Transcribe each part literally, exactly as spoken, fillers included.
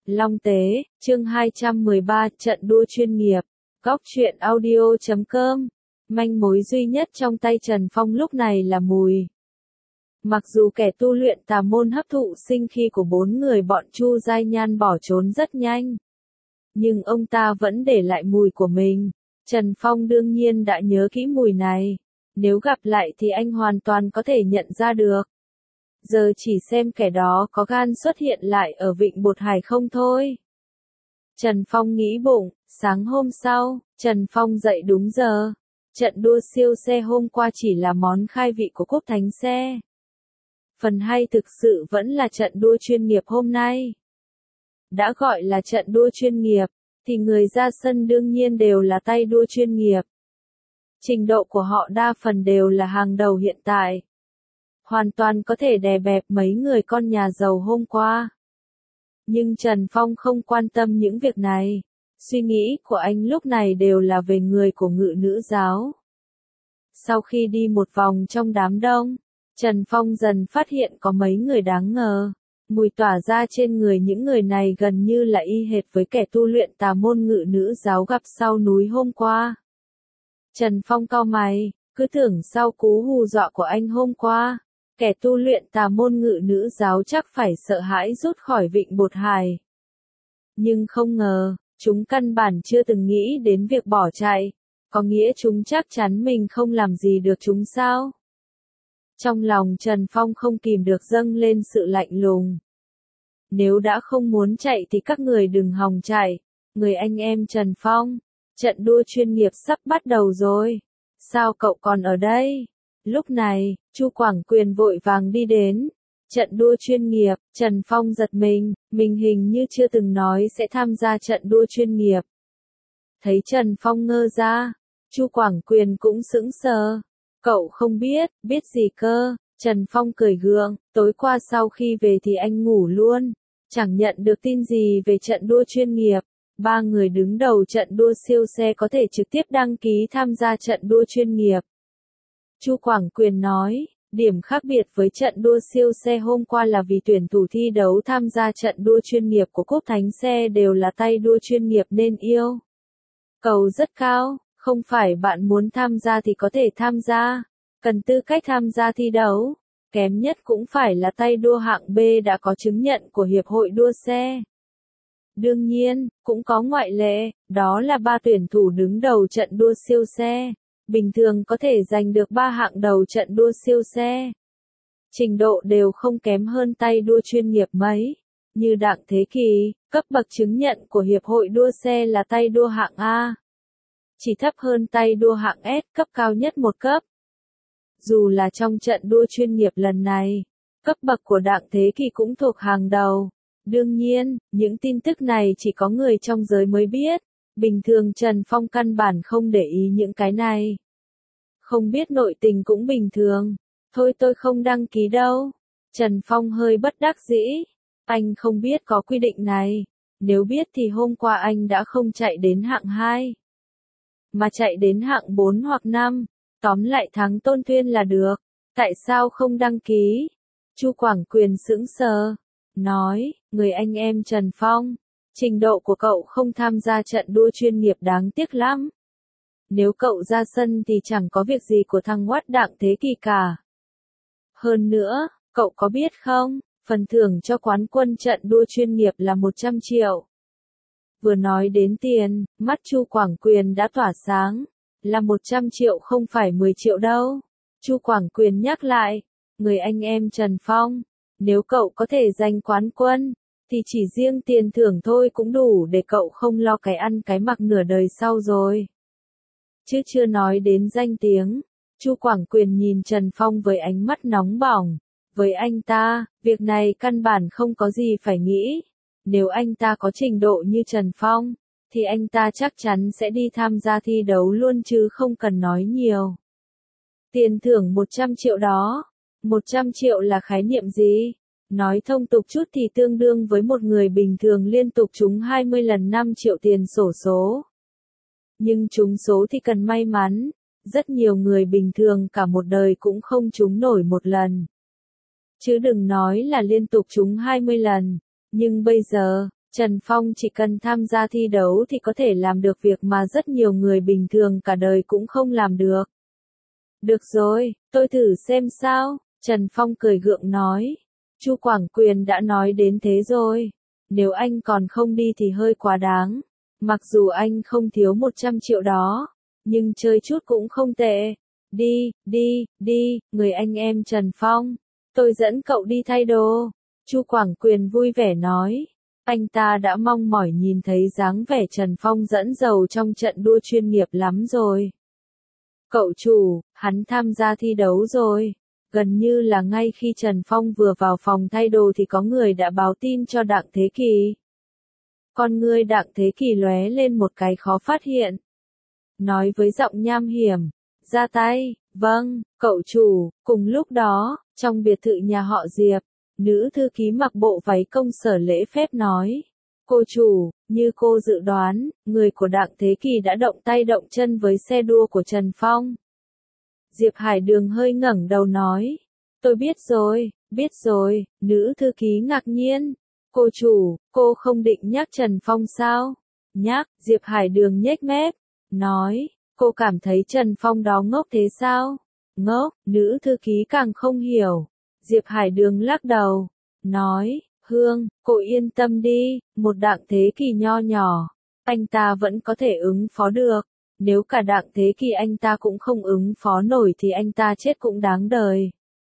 Long Tế, chương hai trăm mười ba, trận đua chuyên nghiệp. Góc truyện audio chấm com. Manh mối duy nhất trong tay Trần Phong lúc này là mùi. Mặc dù kẻ tu luyện tà môn hấp thụ sinh khí của bốn người bọn Chu Giai Nhan bỏ trốn rất nhanh, nhưng ông ta vẫn để lại mùi của mình. Trần Phong đương nhiên đã nhớ kỹ mùi này, nếu gặp lại thì anh hoàn toàn có thể nhận ra được. Giờ chỉ xem kẻ đó có gan xuất hiện lại ở Vịnh Bột Hải không thôi. Trần Phong nghĩ bụng, sáng hôm sau, Trần Phong dậy đúng giờ. Trận đua siêu xe hôm qua chỉ là món khai vị của Cúp Thánh Xe. Phần hay thực sự vẫn là trận đua chuyên nghiệp hôm nay. Đã gọi là trận đua chuyên nghiệp, thì người ra sân đương nhiên đều là tay đua chuyên nghiệp. Trình độ của họ đa phần đều là hàng đầu hiện tại. Hoàn toàn có thể đè bẹp mấy người con nhà giàu hôm qua. Nhưng Trần Phong không quan tâm những việc này. Suy nghĩ của anh lúc này đều là về người của Ngự Nữ giáo. Sau khi đi một vòng trong đám đông, Trần Phong dần phát hiện có mấy người đáng ngờ. Mùi tỏa ra trên người những người này gần như là y hệt với kẻ tu luyện tà môn Ngự Nữ giáo gặp sau núi hôm qua. Trần Phong cau mày, cứ tưởng sau cú hù dọa của anh hôm qua, kẻ tu luyện tà môn Ngự Nữ giáo chắc phải sợ hãi rút khỏi Vịnh Bột Hải. Nhưng không ngờ, chúng căn bản chưa từng nghĩ đến việc bỏ chạy, có nghĩa chúng chắc chắn mình không làm gì được chúng sao? Trong lòng Trần Phong không kìm được dâng lên sự lạnh lùng. Nếu đã không muốn chạy thì các người đừng hòng chạy. Người anh em Trần Phong, trận đua chuyên nghiệp sắp bắt đầu rồi. Sao cậu còn ở đây? Lúc này, Chu Quảng Quyền vội vàng đi đến. Trận đua chuyên nghiệp, Trần Phong giật mình, mình hình như chưa từng nói sẽ tham gia trận đua chuyên nghiệp. Thấy Trần Phong ngơ ra, Chu Quảng Quyền cũng sững sờ. Cậu không biết, biết gì cơ? Trần Phong cười gượng, tối qua sau khi về thì anh ngủ luôn, chẳng nhận được tin gì về trận đua chuyên nghiệp. Ba người đứng đầu trận đua siêu xe có thể trực tiếp đăng ký tham gia trận đua chuyên nghiệp. Chu Quảng Quyền nói, điểm khác biệt với trận đua siêu xe hôm qua là vì tuyển thủ thi đấu tham gia trận đua chuyên nghiệp của Cúp Thánh Xe đều là tay đua chuyên nghiệp nên yêu cầu rất cao. Không phải bạn muốn tham gia thì có thể tham gia, cần tư cách tham gia thi đấu, kém nhất cũng phải là tay đua hạng B đã có chứng nhận của Hiệp hội đua xe. Đương nhiên, cũng có ngoại lệ, đó là ba tuyển thủ đứng đầu trận đua siêu xe, bình thường có thể giành được ba hạng đầu trận đua siêu xe. Trình độ đều không kém hơn tay đua chuyên nghiệp mấy, như Đặng Thế Kỳ, cấp bậc chứng nhận của Hiệp hội đua xe là tay đua hạng A. Chỉ thấp hơn tay đua hạng S, cấp cao nhất một cấp. Dù là trong trận đua chuyên nghiệp lần này, cấp bậc của Đặng Thế Kỳ cũng thuộc hàng đầu. Đương nhiên, những tin tức này chỉ có người trong giới mới biết, bình thường Trần Phong căn bản không để ý những cái này. Không biết nội tình cũng bình thường, thôi tôi không đăng ký đâu. Trần Phong hơi bất đắc dĩ, anh không biết có quy định này, nếu biết thì hôm qua anh đã không chạy đến hạng hai. Mà chạy đến hạng bốn hoặc năm, tóm lại thắng Tôn Tuyên là được, tại sao không đăng ký? Chu Quảng Quyền sững sờ, nói, người anh em Trần Phong, trình độ của cậu không tham gia trận đua chuyên nghiệp đáng tiếc lắm. Nếu cậu ra sân thì chẳng có việc gì của thằng Hoát Đặng Thế Kỳ cả. Hơn nữa, cậu có biết không, phần thưởng cho quán quân trận đua chuyên nghiệp là một trăm triệu. Vừa nói đến tiền, mắt Chu Quảng Quyền đã tỏa sáng, là một trăm triệu không phải mười triệu đâu. Chu Quảng Quyền nhắc lại, người anh em Trần Phong, nếu cậu có thể giành quán quân, thì chỉ riêng tiền thưởng thôi cũng đủ để cậu không lo cái ăn cái mặc nửa đời sau rồi. Chứ chưa nói đến danh tiếng, Chu Quảng Quyền nhìn Trần Phong với ánh mắt nóng bỏng. Với anh ta, việc này căn bản không có gì phải nghĩ. Nếu anh ta có trình độ như Trần Phong, thì anh ta chắc chắn sẽ đi tham gia thi đấu luôn chứ không cần nói nhiều. Tiền thưởng một trăm triệu đó, một trăm triệu là khái niệm gì? Nói thông tục chút thì tương đương với một người bình thường liên tục trúng hai mươi lần năm triệu tiền xổ số. Nhưng trúng số thì cần may mắn, rất nhiều người bình thường cả một đời cũng không trúng nổi một lần. Chứ đừng nói là liên tục trúng hai mươi lần. Nhưng bây giờ, Trần Phong chỉ cần tham gia thi đấu thì có thể làm được việc mà rất nhiều người bình thường cả đời cũng không làm được. Được rồi, tôi thử xem sao, Trần Phong cười gượng nói. Chu Quảng Quyền đã nói đến thế rồi. Nếu anh còn không đi thì hơi quá đáng. Mặc dù anh không thiếu một trăm triệu đó, nhưng chơi chút cũng không tệ. Đi, đi, đi, người anh em Trần Phong. Tôi dẫn cậu đi thay đồ. Chu Quảng Quyền vui vẻ nói. Anh ta đã mong mỏi nhìn thấy dáng vẻ Trần Phong dẫn dầu trong trận đua chuyên nghiệp lắm rồi. Cậu chủ, hắn tham gia thi đấu rồi. Gần như là ngay khi Trần Phong vừa vào phòng thay đồ thì có người đã báo tin cho Đặng Thế Kỳ. Con ngươi Đặng Thế Kỳ lóe lên một cái khó phát hiện. Nói với giọng nham hiểm. Ra tay, vâng, cậu chủ. Cùng lúc đó, trong biệt thự nhà họ Diệp, nữ thư ký mặc bộ váy công sở lễ phép nói. Cô chủ, như cô dự đoán, người của Đặng Thế Kỳ đã động tay động chân với xe đua của Trần Phong. Diệp Hải Đường hơi ngẩng đầu nói. Tôi biết rồi, biết rồi, nữ thư ký ngạc nhiên. Cô chủ, cô không định nhắc Trần Phong sao? Nhắc, Diệp Hải Đường nhếch mép, nói. Cô cảm thấy Trần Phong đó ngốc thế sao? Ngốc, nữ thư ký càng không hiểu. Diệp Hải Đường lắc đầu, nói. Hương, cô yên tâm đi, một Đặng Thế Kỳ nho nhỏ, anh ta vẫn có thể ứng phó được. Nếu cả Đặng Thế Kỳ anh ta cũng không ứng phó nổi thì anh ta chết cũng đáng đời.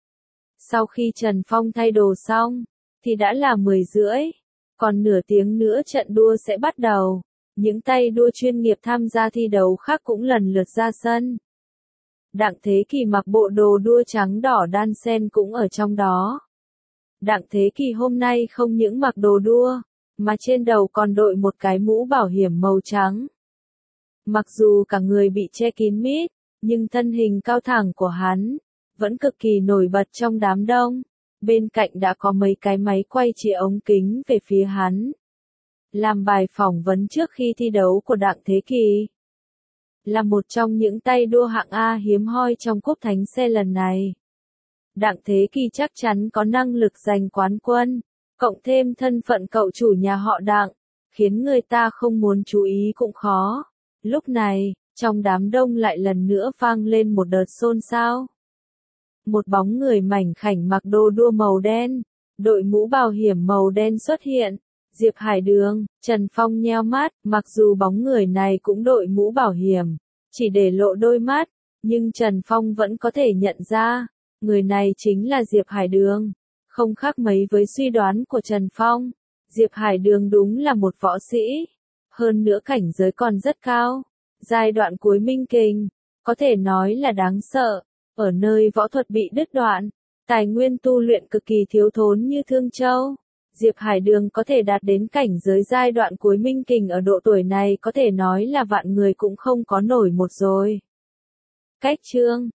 Sau khi Trần Phong thay đồ xong, thì đã là mười rưỡi, còn nửa tiếng nữa trận đua sẽ bắt đầu. Những tay đua chuyên nghiệp tham gia thi đấu khác cũng lần lượt ra sân. Đặng Thế Kỳ mặc bộ đồ đua trắng đỏ đan xen cũng ở trong đó. Đặng Thế Kỳ hôm nay không những mặc đồ đua, mà trên đầu còn đội một cái mũ bảo hiểm màu trắng. Mặc dù cả người bị che kín mít, nhưng thân hình cao thẳng của hắn vẫn cực kỳ nổi bật trong đám đông. Bên cạnh đã có mấy cái máy quay chĩa ống kính về phía hắn. Làm bài phỏng vấn trước khi thi đấu của Đặng Thế Kỳ. Là một trong những tay đua hạng A hiếm hoi trong cúp thánh xe lần này. Đặng Thế Kỳ chắc chắn có năng lực giành quán quân, cộng thêm thân phận cậu chủ nhà họ Đặng, khiến người ta không muốn chú ý cũng khó. Lúc này, trong đám đông lại lần nữa vang lên một đợt xôn xao. Một bóng người mảnh khảnh mặc đồ đua màu đen, đội mũ bảo hiểm màu đen xuất hiện. Diệp Hải Đường, Trần Phong nheo mắt, mặc dù bóng người này cũng đội mũ bảo hiểm, chỉ để lộ đôi mắt, nhưng Trần Phong vẫn có thể nhận ra, người này chính là Diệp Hải Đường. Không khác mấy với suy đoán của Trần Phong, Diệp Hải Đường đúng là một võ sĩ, hơn nữa cảnh giới còn rất cao. Giai đoạn cuối minh kình, có thể nói là đáng sợ, ở nơi võ thuật bị đứt đoạn, tài nguyên tu luyện cực kỳ thiếu thốn như Thương Châu. Diệp Hải Đường có thể đạt đến cảnh giới giai đoạn cuối minh kình ở độ tuổi này có thể nói là vạn người cũng không có nổi một rồi. Cách chương